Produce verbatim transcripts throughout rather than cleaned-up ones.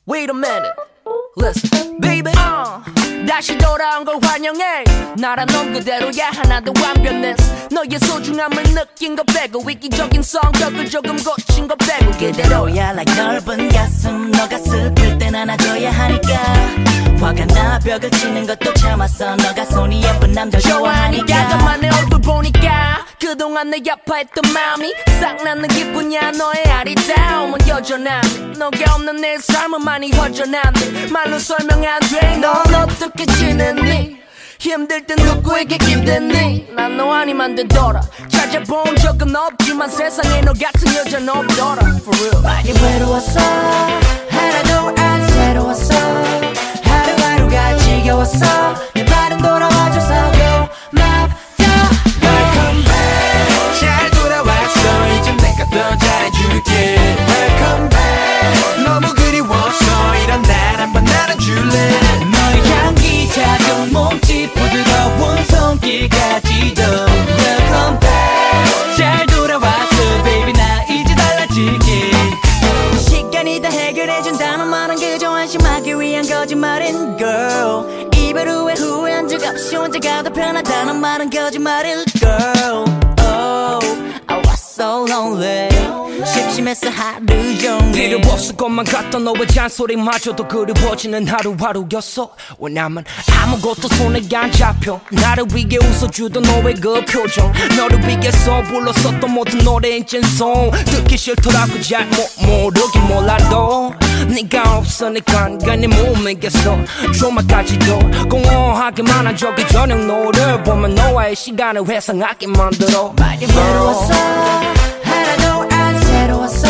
Wait a minute, listen, baby. uh, 다시 돌아온 걸 환영해. 나란 넌 그대로야 하나도 완벽했어. 너의 소중함을 느낀 거 빼고 이기적인 성격을 조금 고친 거 빼고 그대로야 like 넓은 가슴. 너가 슬플 땐 안아줘야 하니까 화가 나 벽을 치는 것도 참았어. 너가 손이 예쁜 남자 좋아하니까. 너만의 얼굴 보니까 그동안 내 아파했던 마음이 싹 나는 기분이야. 너의 아리따움은 여전함. 너가 없는 내 삶은 많이 허전한데 말로 설명 안 돼. 넌 어떻게 지냈니? 힘들 땐 누구에게 기댔니? 난 너 아니면 되더라. 찾아본 적은 없지만 세상에 너 같은 여자는 없더라. For real. 많이 외로웠어. 하나도 안 새로웠어. 하루하루가 지겨웠어. 내 말은 돌아와줘서 고맙다. Welcome back. 잘 돌아왔어. 이제 내가 더 잘해줄게. Welcome back. 너무 그리워서 이런 날 한번 안아줄래. 너의 향기 작은 몸짓 부드러운 손길까지도 Welcome back. 잘 돌아왔어 baby. 나 이제 달라질게. 시간이 다 해결해준다는 말은 그저 안심하기 위한 거짓말인 girl. 이별 후에 후회한 적 없이 혼자가 더 편하다는 말은 거짓말일 girl. Oh, I was so lonely. 심심했어 하루 종일. 필요 없을 것만 같던 너의 잔소리마저도 그리워지는 하루하루였어. 왜냐면 아무것도 손에 안 잡혀. 나를 위해 웃어주던 너의 그 표정. 너를 위해서 불렀었던 모든 노래인 찐송. 듣기 싫더라고 잘 못 모르긴 몰라도 네가 없으니까 괜히 몸이겠어. 조마까지도 공허하게만 한 적이 저녁 노를 보면 너와의 시간을 회상하게 만들어. 많이 외로웠어. 하나도 안 새로웠어.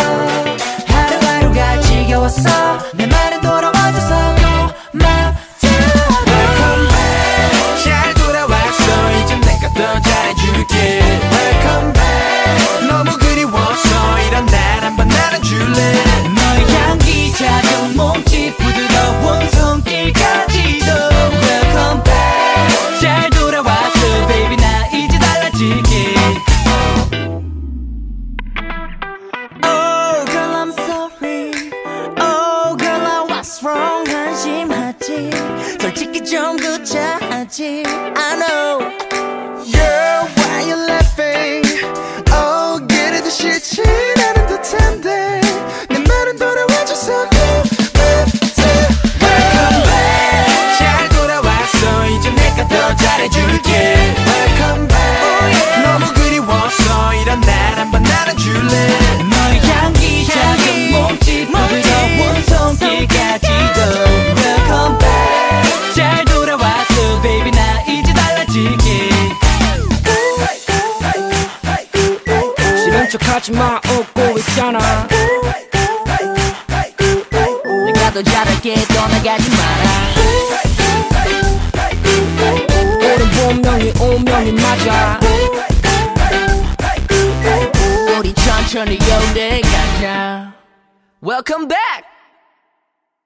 하루하루가 지겨웠어. 내 말은 돌아와줘서 고맙다. Welcome back. 잘 돌아왔어. 이제 내가 더 잘해줄게. Welcome back. 너무 그리워서 이런 날 한번 안아줄래. 너의 향기 작은 몸짓 부드러운 손길까지도 Welcome back. 잘 돌아왔어 baby. 나 이제 달라질게. Oh girl I'm sorry. Oh girl I was wrong. 한심하지. 솔직히 좀 구차하지. I know. Girl, why you laughing? Oh, 그래도 싫지 않은 듯한데 내 말은 돌아와줘서 고맙지. Welcome back. 잘 돌아왔어. 이제 내가 더 잘해줄게. Welcome back. 너무 그리워서 이런 날 한번 안아줄래. 너의 향기 작은 몸짓 부드러운 손길까지도 Welcome back. 잘 돌아왔어 baby. 나 이제 달라질게. 싫은 척하지마 웃고 있잖아. 내가 더 잘할게 떠나가지 마라. 오른 본명이 운명이 맞아. 우리 천천히 여운에 가자. Welcome back.